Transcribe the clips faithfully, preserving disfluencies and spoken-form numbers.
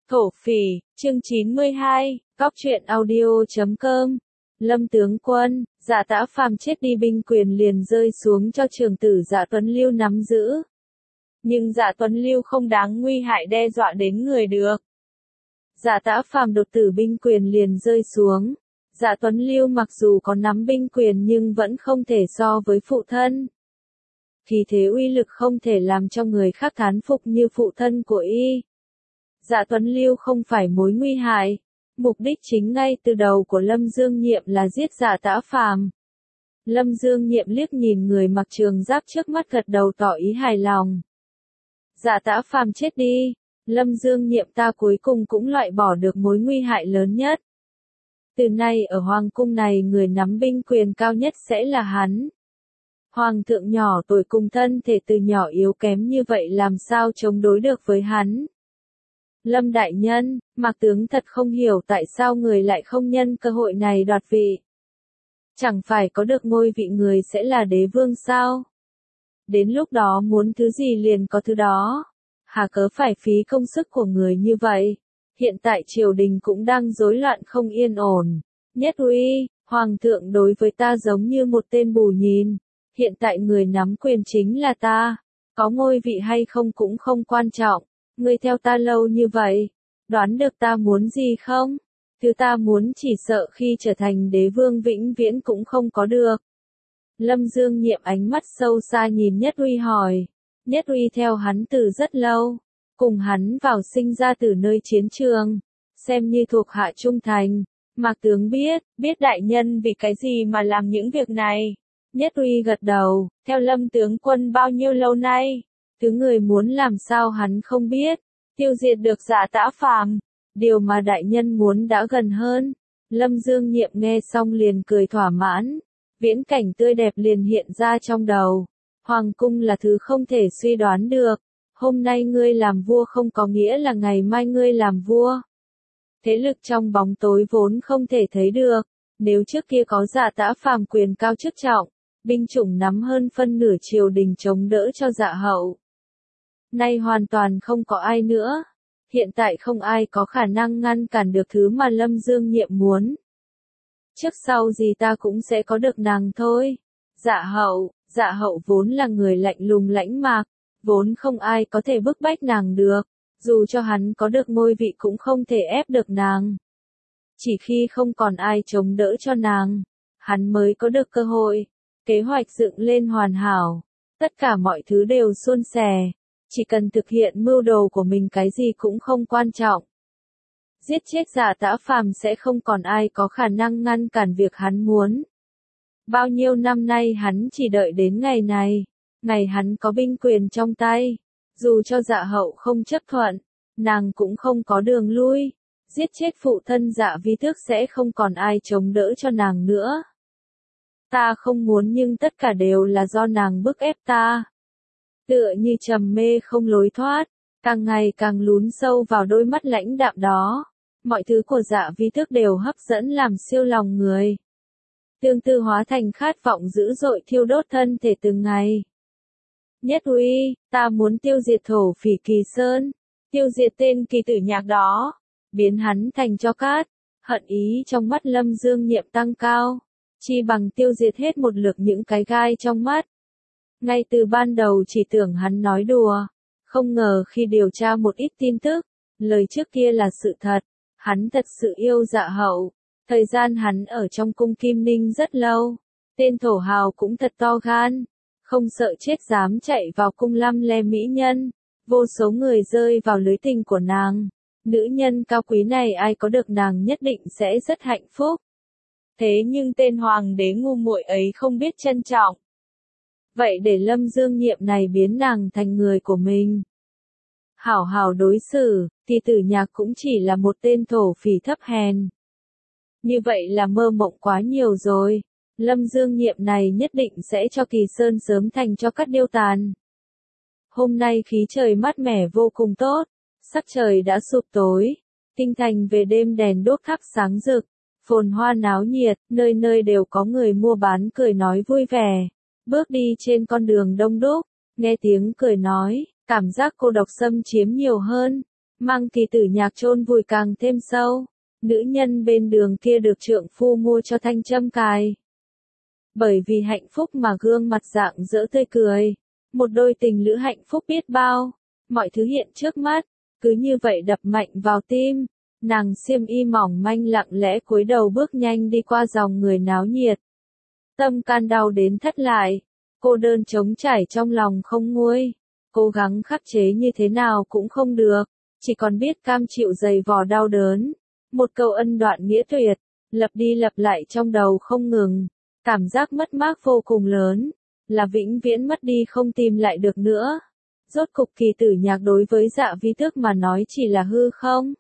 Thổ phỉ, chương chín mươi hai, góc truyện audio chấm com. Lâm tướng quân, Dạ Tã Phàm chết đi, binh quyền liền rơi xuống cho trưởng tử Dạ Tuấn Lưu nắm giữ. Nhưng Dạ Tuấn Lưu không đáng nguy hại đe dọa đến người được. Dạ Tã Phàm đột tử, binh quyền liền rơi xuống. Dạ Tuấn Lưu mặc dù có nắm binh quyền nhưng vẫn không thể so với phụ thân. Thì thế uy lực không thể làm cho người khác thán phục như phụ thân của y. Dạ Tuấn Lưu không phải mối nguy hại. Mục đích chính ngay từ đầu của Lâm Dương Nhiệm là giết Dạ Tã Phàm. Lâm Dương Nhiệm liếc nhìn người mặc trường giáp trước mắt, gật đầu tỏ ý hài lòng. Dạ Tã Phàm chết đi, Lâm Dương Nhiệm ta cuối cùng cũng loại bỏ được mối nguy hại lớn nhất. Từ nay ở Hoàng cung này người nắm binh quyền cao nhất sẽ là hắn. Hoàng thượng nhỏ tuổi cùng thân thể từ nhỏ yếu kém như vậy làm sao chống đối được với hắn. Lâm đại nhân, Mạc tướng thật không hiểu tại sao người lại không nhân cơ hội này đoạt vị. Chẳng phải có được ngôi vị người sẽ là đế vương sao? Đến lúc đó muốn thứ gì liền có thứ đó. Hà cớ phải phí công sức của người như vậy. Hiện tại triều đình cũng đang rối loạn không yên ổn. Nhất uy, hoàng thượng đối với ta giống như một tên bù nhìn. Hiện tại người nắm quyền chính là ta. Có ngôi vị hay không cũng không quan trọng. Ngươi theo ta lâu như vậy, đoán được ta muốn gì không? Thứ ta muốn chỉ sợ khi trở thành đế vương vĩnh viễn cũng không có được. Lâm Dương Nhiệm ánh mắt sâu xa nhìn Nhất Uy hỏi. Nhất Uy theo hắn từ rất lâu, cùng hắn vào sinh ra từ nơi chiến trường, xem như thuộc hạ trung thành. Mạc tướng biết, biết đại nhân vì cái gì mà làm những việc này. Nhất Uy gật đầu, theo Lâm tướng quân bao nhiêu lâu nay? Thứ người muốn làm sao hắn không biết, tiêu diệt được Dạ Tã Phàm, điều mà đại nhân muốn đã gần hơn. Lâm Dương Nhiệm nghe xong liền cười thỏa mãn, viễn cảnh tươi đẹp liền hiện ra trong đầu. Hoàng cung là thứ không thể suy đoán được, hôm nay ngươi làm vua không có nghĩa là ngày mai ngươi làm vua. Thế lực trong bóng tối vốn không thể thấy được, nếu trước kia có Dạ Tã Phàm quyền cao chức trọng, binh chủng nắm hơn phân nửa triều đình chống đỡ cho Dạ hậu. Nay hoàn toàn không có ai nữa. Hiện tại không ai có khả năng ngăn cản được thứ mà Lâm Dương Nhiệm muốn. Trước sau gì ta cũng sẽ có được nàng thôi. Dạ hậu, dạ hậu vốn là người lạnh lùng lãnh mạc, vốn không ai có thể bức bách nàng được, dù cho hắn có được ngôi vị cũng không thể ép được nàng. Chỉ khi không còn ai chống đỡ cho nàng, hắn mới có được cơ hội. Kế hoạch dựng lên hoàn hảo, tất cả mọi thứ đều suôn sẻ. Chỉ cần thực hiện mưu đồ của mình cái gì cũng không quan trọng. Giết chết Dạ Tã Phàm sẽ không còn ai có khả năng ngăn cản việc hắn muốn. Bao nhiêu năm nay hắn chỉ đợi đến ngày này, ngày hắn có binh quyền trong tay. Dù cho Dạ hậu không chấp thuận, nàng cũng không có đường lui. Giết chết phụ thân Dạ Vi Tước sẽ không còn ai chống đỡ cho nàng nữa. Ta không muốn nhưng tất cả đều là do nàng bức ép ta. Tựa như trầm mê không lối thoát, càng ngày càng lún sâu vào đôi mắt lãnh đạm đó. Mọi thứ của Dạ Vi Tước đều hấp dẫn làm siêu lòng người. Tương tự hóa thành khát vọng dữ dội thiêu đốt thân thể từng ngày. Nhất uy, ta muốn tiêu diệt thổ phỉ Kỳ Sơn, tiêu diệt tên kỳ tử nhạc đó, biến hắn thành tro cát. Hận ý trong mắt Lâm Dương Nhiệm tăng cao, chi bằng tiêu diệt hết một lượt những cái gai trong mắt. Ngay từ ban đầu chỉ tưởng hắn nói đùa, không ngờ khi điều tra một ít tin tức, lời trước kia là sự thật, hắn thật sự yêu Dạ hậu. Thời gian hắn ở trong cung Kim Ninh rất lâu, tên thổ hào cũng thật to gan, không sợ chết dám chạy vào cung lăm le mỹ nhân, vô số người rơi vào lưới tình của nàng. Nữ nhân cao quý này ai có được nàng nhất định sẽ rất hạnh phúc. Thế nhưng tên hoàng đế ngu muội ấy không biết trân trọng. Vậy để Lâm Dương Nhiệm này biến nàng thành người của mình. Hảo hảo đối xử, thì tử nhạc cũng chỉ là một tên thổ phỉ thấp hèn. Như vậy là mơ mộng quá nhiều rồi. Lâm Dương Nhiệm này nhất định sẽ cho Kỳ Sơn sớm thành cho cát điêu tàn. Hôm nay khí trời mát mẻ vô cùng tốt. Sắc trời đã sụp tối. Kinh thành về đêm đèn đuốc thắp sáng rực. Phồn hoa náo nhiệt, nơi nơi đều có người mua bán cười nói vui vẻ. Bước đi trên con đường đông đúc, nghe tiếng cười nói, cảm giác cô độc xâm chiếm nhiều hơn. mang kỳ tử nhạc chôn vùi càng thêm sâu. Nữ nhân bên đường kia được trượng phu mua cho thanh châm cài. Bởi vì hạnh phúc mà gương mặt rạng rỡ tươi cười. Một đôi tình lữ hạnh phúc biết bao. Mọi thứ hiện trước mắt, cứ như vậy đập mạnh vào tim. Nàng xiêm y mỏng manh lặng lẽ cúi đầu bước nhanh đi qua dòng người náo nhiệt. Tâm can đau đến thất lại. Cô đơn trống trải trong lòng không nguôi. Cố gắng khắc chế như thế nào cũng không được. Chỉ còn biết cam chịu dày vò đau đớn. Một câu ân đoạn nghĩa tuyệt. Lặp đi lặp lại trong đầu không ngừng. Cảm giác mất mát vô cùng lớn. Là vĩnh viễn mất đi không tìm lại được nữa. Rốt cục kỳ tử nhạc đối với Dạ Vi Tước mà nói chỉ là hư không.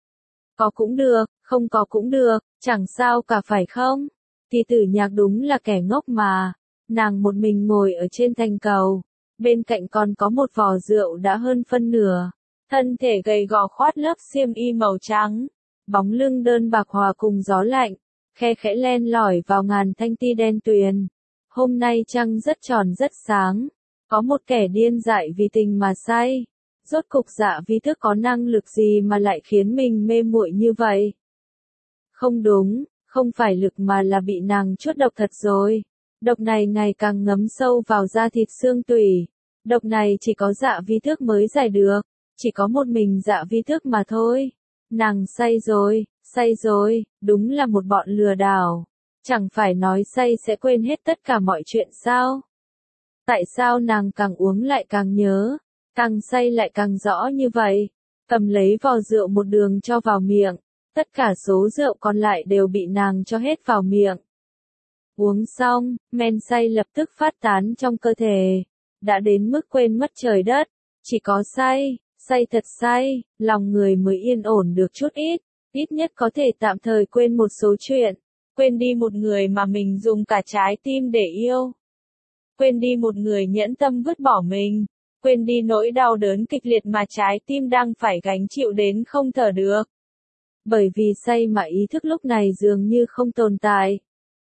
Có cũng được, không có cũng được, chẳng sao cả phải không? Kỳ tử nhạc đúng là kẻ ngốc mà. Nàng một mình ngồi ở trên thành cầu. Bên cạnh còn có một vò rượu đã hơn phân nửa. Thân thể gầy gò khoát lớp xiêm y màu trắng. Bóng lưng đơn bạc hòa cùng gió lạnh. Khe khẽ len lỏi vào ngàn thanh ti đen tuyền. Hôm nay trăng rất tròn rất sáng. Có một kẻ điên dại vì tình mà say. Rốt cục Dạ Vi Tước có năng lực gì mà lại khiến mình mê muội như vậy? Không đúng, không phải lực mà là bị nàng chuốt độc thật rồi. Độc này ngày càng ngấm sâu vào da thịt xương tủy. Độc này chỉ có Dạ Vi Tước mới giải được. Chỉ có một mình Dạ Vi Tước mà thôi. Nàng say rồi, say rồi, đúng là một bọn lừa đảo. Chẳng phải nói say sẽ quên hết tất cả mọi chuyện sao? Tại sao nàng càng uống lại càng nhớ, càng say lại càng rõ như vậy? Cầm lấy vò rượu một đường cho vào miệng, tất cả số rượu còn lại đều bị nàng cho hết vào miệng. Uống xong, men say lập tức phát tán trong cơ thể, đã đến mức quên mất trời đất, chỉ có say, say thật say, lòng người mới yên ổn được chút ít, ít nhất có thể tạm thời quên một số chuyện, quên đi một người mà mình dùng cả trái tim để yêu. Quên đi một người nhẫn tâm vứt bỏ mình, quên đi nỗi đau đớn kịch liệt mà trái tim đang phải gánh chịu đến không thở được. Bởi vì say mà ý thức lúc này dường như không tồn tại.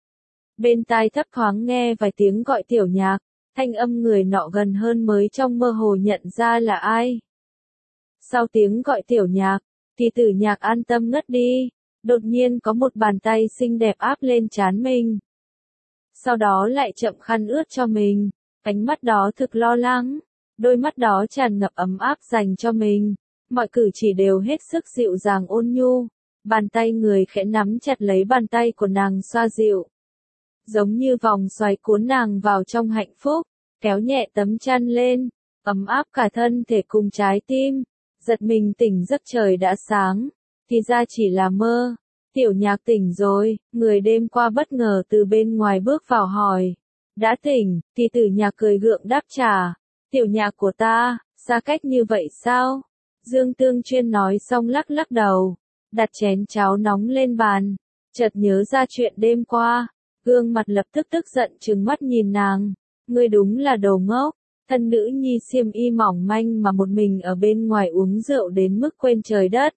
Bên tai thấp thoáng nghe vài tiếng gọi Tiểu Nhạc, thanh âm người nọ gần hơn mới trong mơ hồ nhận ra là ai. Sau tiếng gọi Tiểu Nhạc, Kỳ Tử Nhạc an tâm ngất đi, đột nhiên có một bàn tay xinh đẹp áp lên trán mình. Sau đó lại chậm khăn ướt cho mình, ánh mắt đó thực lo lắng, đôi mắt đó tràn ngập ấm áp dành cho mình, mọi cử chỉ đều hết sức dịu dàng ôn nhu, bàn tay người khẽ nắm chặt lấy bàn tay của nàng xoa dịu. Giống như vòng xoáy cuốn nàng vào trong hạnh phúc, kéo nhẹ tấm chăn lên, ấm áp cả thân thể cùng trái tim, giật mình tỉnh giấc trời đã sáng, thì ra chỉ là mơ. Tiểu Nhạc tỉnh rồi, người đêm qua bất ngờ từ bên ngoài bước vào hỏi. Đã tỉnh, thì Tử Nhạc cười gượng đáp trả. Tiểu Nhạc của ta, xa cách như vậy sao? Dương Tương Chuyên nói xong lắc lắc đầu, đặt chén cháo nóng lên bàn, chợt nhớ ra chuyện đêm qua, gương mặt lập tức tức giận trừng mắt nhìn nàng. Ngươi đúng là đồ ngốc, thân nữ nhi xiêm y mỏng manh mà một mình ở bên ngoài uống rượu đến mức quên trời đất.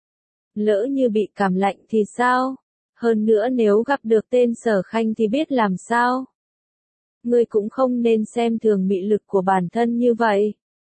Lỡ như bị cảm lạnh thì sao? Hơn nữa nếu gặp được tên Sở Khanh thì biết làm sao? Ngươi cũng không nên xem thường mị lực của bản thân như vậy.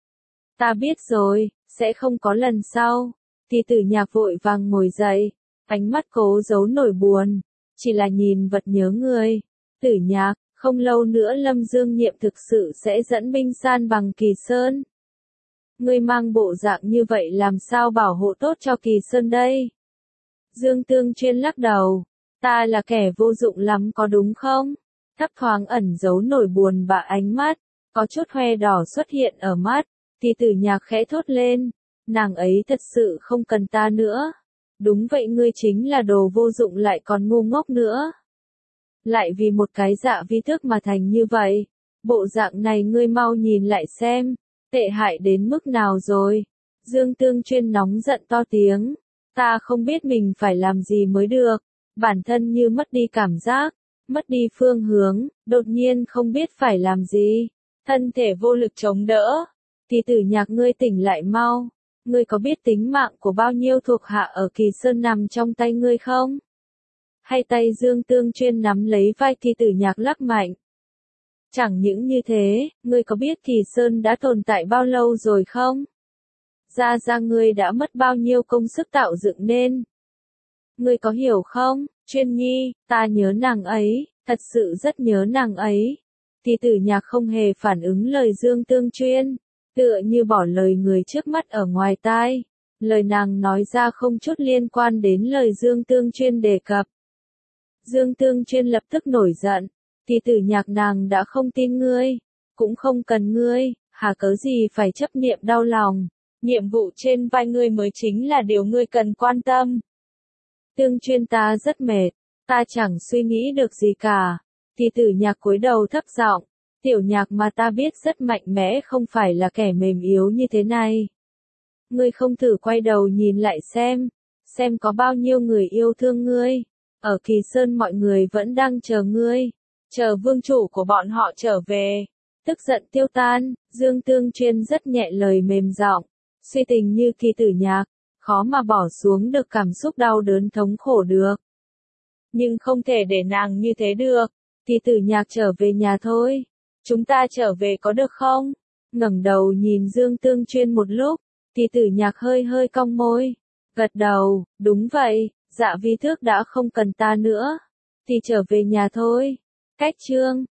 Ta biết rồi, sẽ không có lần sau. Thì Tử Nhạc vội vàng ngồi dậy, ánh mắt cố giấu nổi buồn, chỉ là nhìn vật nhớ người. Tử Nhạc, không lâu nữa Lâm Dương Nhiệm thực sự sẽ dẫn binh san bằng Kỳ Sơn. Ngươi mang bộ dạng như vậy làm sao bảo hộ tốt cho Kỳ Sơn đây? Dương Tương Chuyên lắc đầu, ta là kẻ vô dụng lắm có đúng không? Thấp thoáng ẩn giấu nổi buồn bã ánh mắt, có chút hoe đỏ xuất hiện ở mắt, thì Tử Nhạc khẽ thốt lên, nàng ấy thật sự không cần ta nữa. Đúng vậy, ngươi chính là đồ vô dụng lại còn ngu ngốc nữa. Lại vì một cái Dạ Vi Tước mà thành như vậy, bộ dạng này ngươi mau nhìn lại xem. Tệ hại đến mức nào rồi? Dương Tương Chuyên nóng giận to tiếng. Ta không biết mình phải làm gì mới được. Bản thân như mất đi cảm giác, mất đi phương hướng, đột nhiên không biết phải làm gì. Thân thể vô lực chống đỡ. Thì Tử Nhạc, ngươi tỉnh lại mau. Ngươi có biết tính mạng của bao nhiêu thuộc hạ ở Kỳ Sơn nằm trong tay ngươi không? Hay tay Dương Tương Chuyên nắm lấy vai Thì Tử Nhạc lắc mạnh. Chẳng những như thế, ngươi có biết Kỳ Sơn đã tồn tại bao lâu rồi không? Ra ra ngươi đã mất bao nhiêu công sức tạo dựng nên. Ngươi có hiểu không, Chuyên Nhi, ta nhớ nàng ấy, thật sự rất nhớ nàng ấy. Thì Tử Nhạc không hề phản ứng lời Dương Tương Chuyên, tựa như bỏ lời người trước mắt ở ngoài tai. Lời nàng nói ra không chút liên quan đến lời Dương Tương Chuyên đề cập. Dương Tương Chuyên lập tức nổi giận, thì Tử Nhạc nàng đã không tin ngươi, cũng không cần ngươi, hà cớ gì phải chấp niệm đau lòng. Nhiệm vụ trên vai ngươi mới chính là điều ngươi cần quan tâm. Tương Chuyên, ta rất mệt, ta chẳng suy nghĩ được gì cả. Thì Tử Nhạc cúi đầu thấp giọng, Tiểu Nhạc mà ta biết rất mạnh mẽ không phải là kẻ mềm yếu như thế này. Ngươi không thử quay đầu nhìn lại xem, xem có bao nhiêu người yêu thương ngươi. Ở Kỳ Sơn mọi người vẫn đang chờ ngươi, chờ vương chủ của bọn họ trở về. Tức giận tiêu tan, Dương Tương Chuyên rất nhẹ lời mềm giọng, suy tình như Kỳ Tử Nhạc, khó mà bỏ xuống được cảm xúc đau đớn thống khổ được. Nhưng không thể để nàng như thế được, Kỳ Tử Nhạc trở về nhà thôi. Chúng ta trở về có được không? Ngẩng đầu nhìn Dương Tương Chuyên một lúc, Kỳ Tử Nhạc hơi hơi cong môi, gật đầu, đúng vậy, Dạ Vi Thước đã không cần ta nữa, thì trở về nhà thôi. Cách chương